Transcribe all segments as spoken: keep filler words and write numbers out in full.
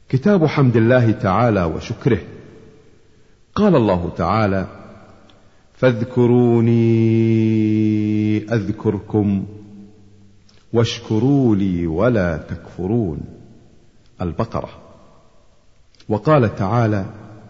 كتاب حمد الله تعالى وشكره. قال الله تعالى: فاذكروني أذكركم واشكروا لي ولا تكفرون. البقرة. وقال تعالى: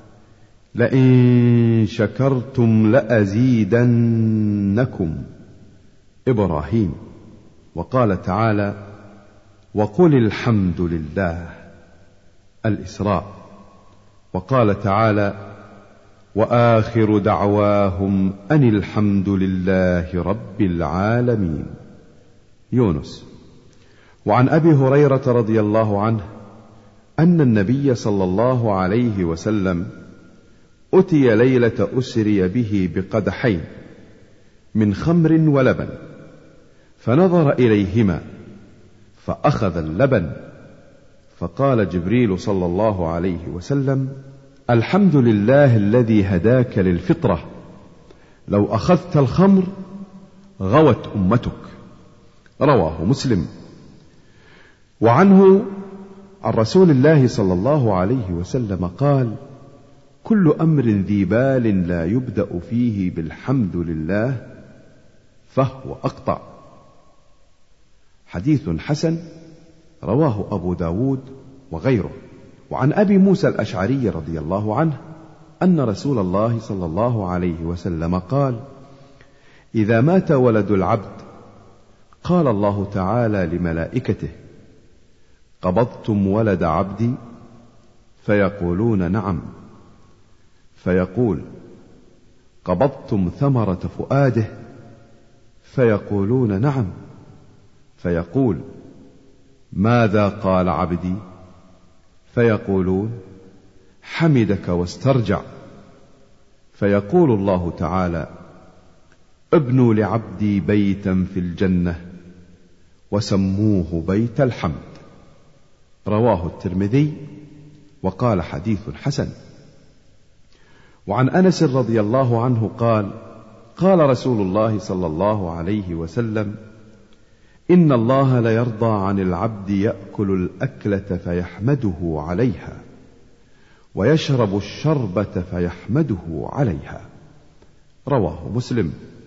لئن شكرتم لأزيدنكم. إبراهيم. وقال تعالى: وقل الحمد لله. الإسراء. وقال تعالى: وآخر دعواهم أن الحمد لله رب العالمين. يونس. وعن أبي هريرة رضي الله عنه أن النبي صلى الله عليه وسلم أتي ليلة أسري به بقدحين من خمر ولبن، فنظر إليهما فأخذ اللبن، فقال جبريل صلى الله عليه وسلم: الحمد لله الذي هداك للفطرة، لو أخذت الخمر غوت أمتك. رواه مسلم. وعنه عن رسول الله صلى الله عليه وسلم قال: كل أمر ذي بال لا يبدأ فيه بالحمد لله فهو أقطع. حديث حسن رواه أبو داود وغيره. وعن أبي موسى الأشعري رضي الله عنه أن رسول الله صلى الله عليه وسلم قال: إذا مات ولد العبد قال الله تعالى لملائكته: قبضتم ولد عبدي؟ فيقولون: نعم. فيقول: قبضتم ثمرة فؤاده؟ فيقولون: نعم. فيقول: ماذا قال عبدي؟ فيقولون: حمدك واسترجع. فيقول الله تعالى: ابنوا لعبدي بيتا في الجنة وسموه بيت الحمد. رواه الترمذي وقال: حديث حسن. وعن أنس رضي الله عنه قال: قال رسول الله صلى الله عليه وسلم: إن الله ليرضى عن العبد يأكل الأكلة فيحمده عليها، ويشرب الشربة فيحمده عليها. رواه مسلم.